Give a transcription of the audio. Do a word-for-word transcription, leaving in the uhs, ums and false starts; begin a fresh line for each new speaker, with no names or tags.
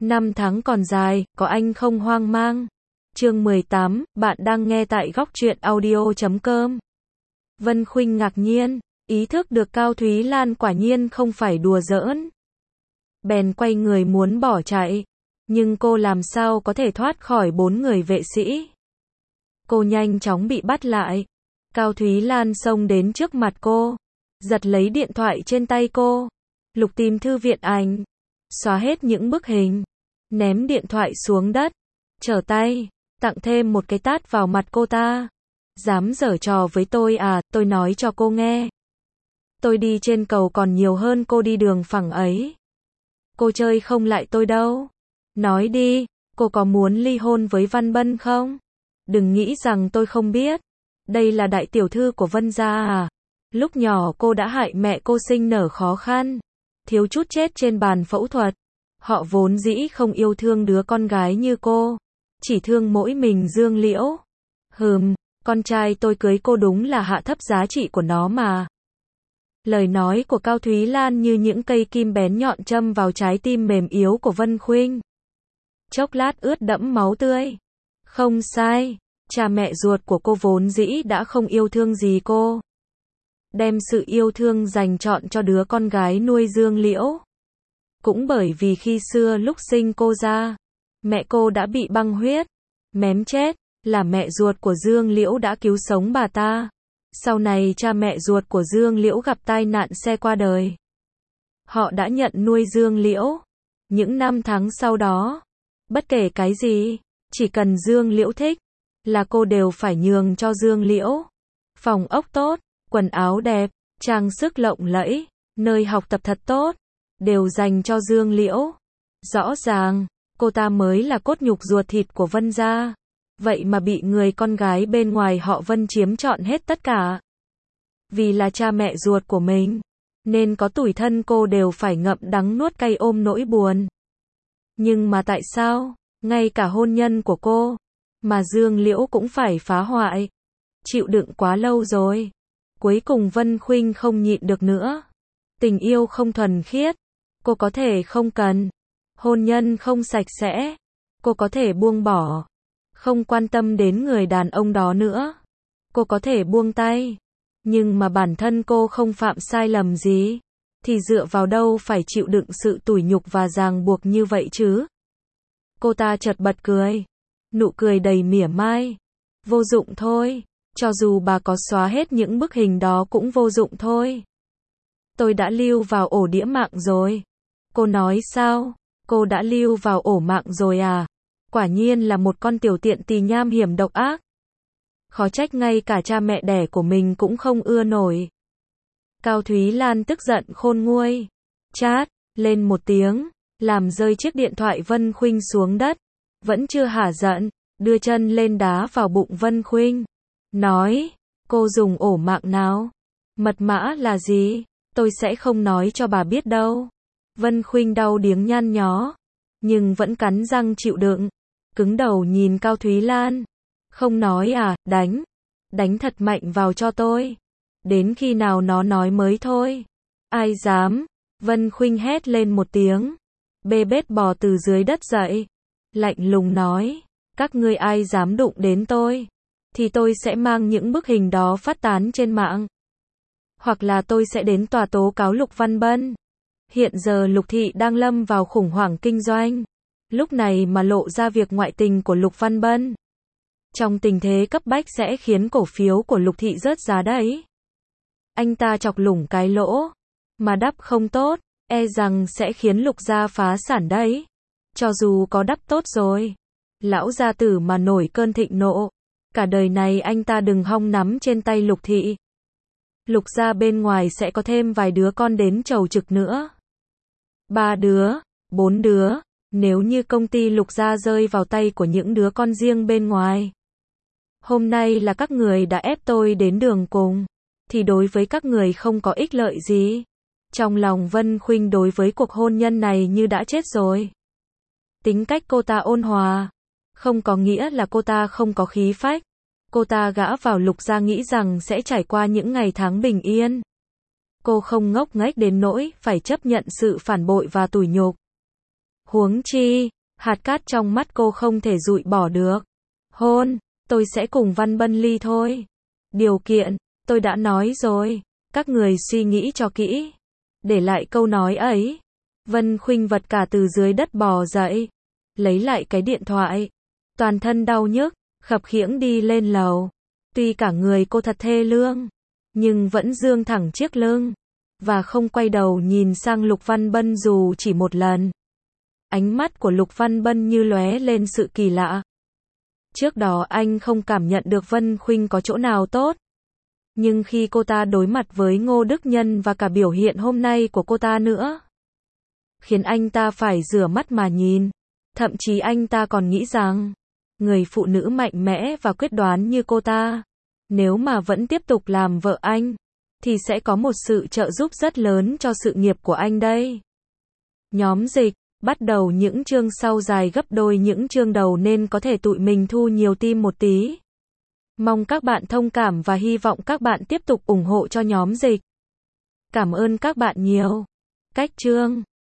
Năm tháng còn dài, có anh không hoang mang. Chương mười tám, bạn đang nghe tại góc truyện audio chấm com. Vân Khuynh ngạc nhiên, ý thức được Cao Thúy Lan quả nhiên không phải đùa giỡn. Bèn quay người muốn bỏ chạy, nhưng cô làm sao có thể thoát khỏi bốn người vệ sĩ. Cô nhanh chóng bị bắt lại. Cao Thúy Lan xông đến trước mặt cô, giật lấy điện thoại trên tay cô, lục tìm thư viện ảnh, xóa hết những bức hình, ném điện thoại xuống đất, trở tay, tặng thêm một cái tát vào mặt cô ta. Dám giở trò với tôi à, tôi nói cho cô nghe. Tôi đi trên cầu còn nhiều hơn cô đi đường phẳng ấy. Cô chơi không lại tôi đâu. Nói đi, cô có muốn ly hôn với Văn Bân không? Đừng nghĩ rằng tôi không biết. Đây là đại tiểu thư của Vân gia à. Lúc nhỏ cô đã hại mẹ cô sinh nở khó khăn, thiếu chút chết trên bàn phẫu thuật. Họ vốn dĩ không yêu thương đứa con gái như cô, chỉ thương mỗi mình Dương Liễu. Hừm, con trai tôi cưới cô đúng là hạ thấp giá trị của nó mà. Lời nói của Cao Thúy Lan như những cây kim bén nhọn châm vào trái tim mềm yếu của Vân Khuynh. Chốc lát ướt đẫm máu tươi. Không sai, cha mẹ ruột của cô vốn dĩ đã không yêu thương gì cô. Đem sự yêu thương dành trọn cho đứa con gái nuôi Dương Liễu. Cũng bởi vì khi xưa lúc sinh cô ra, mẹ cô đã bị băng huyết, mém chết, là mẹ ruột của Dương Liễu đã cứu sống bà ta. Sau này cha mẹ ruột của Dương Liễu gặp tai nạn xe qua đời. Họ đã nhận nuôi Dương Liễu. Những năm tháng sau đó, bất kể cái gì, chỉ cần Dương Liễu thích, là cô đều phải nhường cho Dương Liễu. Phòng ốc tốt, quần áo đẹp, trang sức lộng lẫy, nơi học tập thật tốt, đều dành cho Dương Liễu. Rõ ràng, cô ta mới là cốt nhục ruột thịt của Vân gia. Vậy mà bị người con gái bên ngoài họ Vân chiếm trọn hết tất cả. Vì là cha mẹ ruột của mình, nên có tủi thân cô đều phải ngậm đắng nuốt cay ôm nỗi buồn. Nhưng mà tại sao, ngay cả hôn nhân của cô, mà Dương Liễu cũng phải phá hoại? Chịu đựng quá lâu rồi. Cuối cùng Vân Khuynh không nhịn được nữa. Tình yêu không thuần khiết, cô có thể không cần. Hôn nhân không sạch sẽ, cô có thể buông bỏ. Không quan tâm đến người đàn ông đó nữa, cô có thể buông tay. Nhưng mà bản thân cô không phạm sai lầm gì, thì dựa vào đâu phải chịu đựng sự tủi nhục và ràng buộc như vậy chứ? Cô ta chợt bật cười, nụ cười đầy mỉa mai. Vô dụng thôi, cho dù bà có xóa hết những bức hình đó cũng vô dụng thôi. Tôi đã lưu vào ổ đĩa mạng rồi. Cô nói sao? Cô đã lưu vào ổ mạng rồi à? Quả nhiên là một con tiểu tiện tỳ nham hiểm độc ác. Khó trách ngay cả cha mẹ đẻ của mình cũng không ưa nổi. Cao Thúy Lan tức giận khôn nguôi. Chát, lên một tiếng, làm rơi chiếc điện thoại Vân Khuynh xuống đất. Vẫn chưa hả giận, đưa chân lên đá vào bụng Vân Khuynh. Nói, cô dùng ổ mạng nào? Mật mã là gì? Tôi sẽ không nói cho bà biết đâu. Vân Khuynh đau điếng nhăn nhó, nhưng vẫn cắn răng chịu đựng. Cứng đầu nhìn Cao Thúy Lan. Không nói à, đánh. Đánh thật mạnh vào cho tôi. Đến khi nào nó nói mới thôi. Ai dám. Vân Khuynh hét lên một tiếng. Bê bết bò từ dưới đất dậy. Lạnh lùng nói. Các ngươi ai dám đụng đến tôi, thì tôi sẽ mang những bức hình đó phát tán trên mạng. Hoặc là tôi sẽ đến tòa tố cáo Lục Văn Bân. Hiện giờ Lục Thị đang lâm vào khủng hoảng kinh doanh. Lúc này mà lộ ra việc ngoại tình của Lục Văn Bân, trong tình thế cấp bách sẽ khiến cổ phiếu của Lục Thị rớt giá đấy. Anh ta chọc lủng cái lỗ, mà đắp không tốt, e rằng sẽ khiến Lục gia phá sản đấy. Cho dù có đắp tốt rồi, lão gia tử mà nổi cơn thịnh nộ, cả đời này anh ta đừng hòng nắm trên tay Lục Thị. Lục gia bên ngoài sẽ có thêm vài đứa con đến chầu trực nữa. Ba đứa, bốn đứa. Nếu như công ty Lục gia rơi vào tay của những đứa con riêng bên ngoài, hôm nay là các người đã ép tôi đến đường cùng, thì đối với các người không có ích lợi gì. Trong lòng Vân Khuynh đối với cuộc hôn nhân này như đã chết rồi. Tính cách cô ta ôn hòa, không có nghĩa là cô ta không có khí phách. Cô ta gả vào Lục gia nghĩ rằng sẽ trải qua những ngày tháng bình yên. Cô không ngốc nghếch đến nỗi phải chấp nhận sự phản bội và tủi nhục. Huống chi, hạt cát trong mắt cô không thể dụi bỏ được. Hôn, tôi sẽ cùng Văn Bân ly thôi. Điều kiện, tôi đã nói rồi, các người suy nghĩ cho kỹ. Để lại câu nói ấy. Vân Khuynh vật cả từ dưới đất bò dậy, lấy lại cái điện thoại, toàn thân đau nhức, khập khiễng đi lên lầu. Tuy cả người cô thật thê lương, nhưng vẫn dương thẳng chiếc lưng, và không quay đầu nhìn sang Lục Văn Bân dù chỉ một lần. Ánh mắt của Lục Văn Bân như lóe lên sự kỳ lạ. Trước đó anh không cảm nhận được Vân Khuynh có chỗ nào tốt. Nhưng khi cô ta đối mặt với Ngô Đức Nhân và cả biểu hiện hôm nay của cô ta nữa, khiến anh ta phải rửa mắt mà nhìn. Thậm chí anh ta còn nghĩ rằng, người phụ nữ mạnh mẽ và quyết đoán như cô ta, nếu mà vẫn tiếp tục làm vợ anh, thì sẽ có một sự trợ giúp rất lớn cho sự nghiệp của anh đây. Nhóm dịch, bắt đầu những chương sau dài gấp đôi những chương đầu nên có thể tụi mình thu nhiều tim một tí. Mong các bạn thông cảm và hy vọng các bạn tiếp tục ủng hộ cho nhóm dịch. Cảm ơn các bạn nhiều. Cách chương